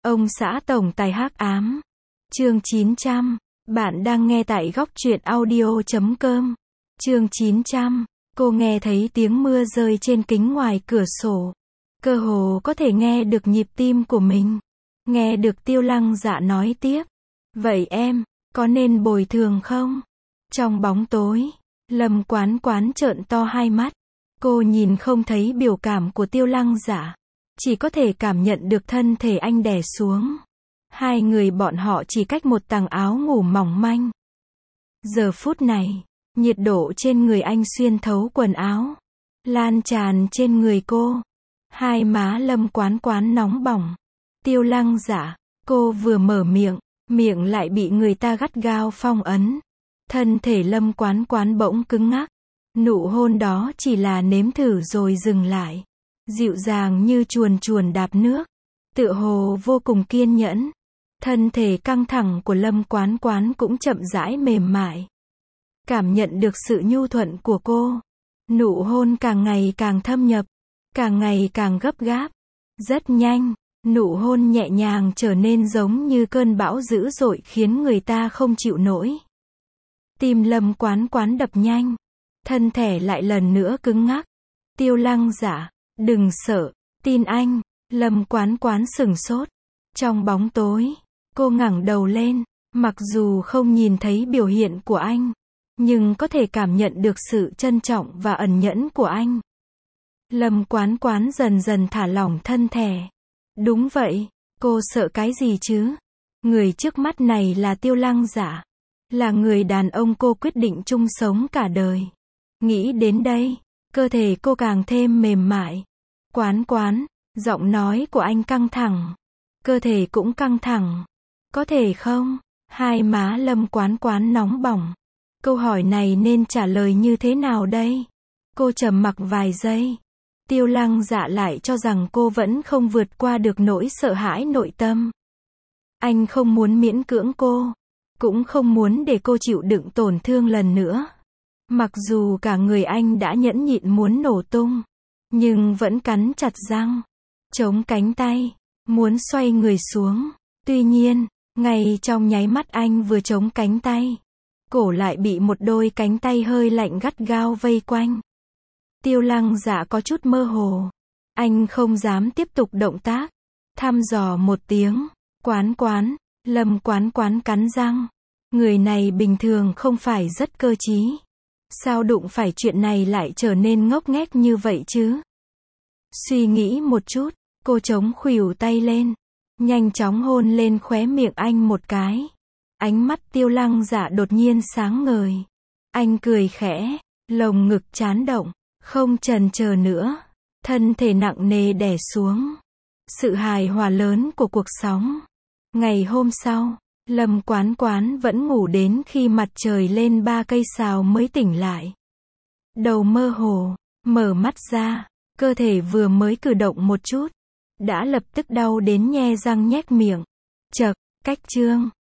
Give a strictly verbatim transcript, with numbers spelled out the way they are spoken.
Ông xã tổng tài hắc ám. Chương chín trăm. Bạn đang nghe tại góc truyện audio chấm com. Chương chín trăm. Cô nghe thấy tiếng mưa rơi trên kính ngoài cửa sổ. Cơ hồ có thể nghe được nhịp tim của mình. Nghe được Tiêu Lăng Dạ nói tiếp. Vậy em, có nên bồi thường không? Trong bóng tối, Lâm Quán Quán trợn to hai mắt. Cô nhìn không thấy biểu cảm của Tiêu Lăng Dạ. Chỉ có thể cảm nhận được thân thể anh đè xuống. Hai người bọn họ chỉ cách một tầng áo ngủ mỏng manh. Giờ phút này, nhiệt độ trên người anh xuyên thấu quần áo, lan tràn trên người cô. Hai má Lâm Quán Quán nóng bỏng. Tiêu Lăng Dạ, cô vừa mở miệng, miệng lại bị người ta gắt gao phong ấn. Thân thể Lâm Quán Quán bỗng cứng ngắc. Nụ hôn đó chỉ là nếm thử rồi dừng lại. Dịu dàng như chuồn chuồn đạp nước. Tựa hồ vô cùng kiên nhẫn. Thân thể căng thẳng của Lâm Quán Quán cũng chậm rãi mềm mại. Cảm nhận được sự nhu thuận của cô. Nụ hôn càng ngày càng thâm nhập. Càng ngày càng gấp gáp. Rất nhanh, nụ hôn nhẹ nhàng trở nên giống như cơn bão dữ dội khiến người ta không chịu nổi. Tim Lâm Quán Quán đập nhanh. Thân thể lại lần nữa cứng ngắc. Tiêu Lăng Dạ, đừng sợ, tin anh. Lâm Quán Quán sửng sốt. Trong bóng tối, cô ngẩng đầu lên. Mặc dù không nhìn thấy biểu hiện của anh, nhưng có thể cảm nhận được sự trân trọng và ẩn nhẫn của anh. Lâm Quán Quán dần dần thả lỏng thân thể. Đúng vậy, cô sợ cái gì chứ? Người trước mắt này là Tiêu Lăng Dạ. Là người đàn ông cô quyết định chung sống cả đời. Nghĩ đến đây, cơ thể cô càng thêm mềm mại. Quán Quán, giọng nói của anh căng thẳng. Cơ thể cũng căng thẳng. Có thể không? Hai má Lâm Quán Quán nóng bỏng. Câu hỏi này nên trả lời như thế nào đây? Cô trầm mặc vài giây. Tiêu Lăng Dạ lại cho rằng cô vẫn không vượt qua được nỗi sợ hãi nội tâm. Anh không muốn miễn cưỡng cô. Cũng không muốn để cô chịu đựng tổn thương lần nữa. Mặc dù cả người anh đã nhẫn nhịn muốn nổ tung, nhưng vẫn cắn chặt răng, chống cánh tay, muốn xoay người xuống. Tuy nhiên, ngay trong nháy mắt anh vừa chống cánh tay, cổ lại bị một đôi cánh tay hơi lạnh gắt gao vây quanh. Tiêu Lăng Dạ có chút mơ hồ. Anh không dám tiếp tục động tác. Thăm dò một tiếng. Quán Quán. Lâm Quán Quán cắn răng. Người này bình thường không phải rất cơ trí. Sao đụng phải chuyện này lại trở nên ngốc nghếch như vậy chứ? Suy nghĩ một chút, cô chống khuỷu tay lên. Nhanh chóng hôn lên khóe miệng anh một cái. Ánh mắt Tiêu Lăng Dạ đột nhiên sáng ngời. Anh cười khẽ, lồng ngực chán động, không chần chờ nữa. Thân thể nặng nề đè xuống. Sự hài hòa lớn của cuộc sống. Ngày hôm sau, Lâm Quán Quán vẫn ngủ đến khi mặt trời lên ba cây sào mới tỉnh lại. Đầu mơ hồ, mở mắt ra, cơ thể vừa mới cử động một chút, đã lập tức đau đến nhe răng nhếch miệng. Chậc, cách chương.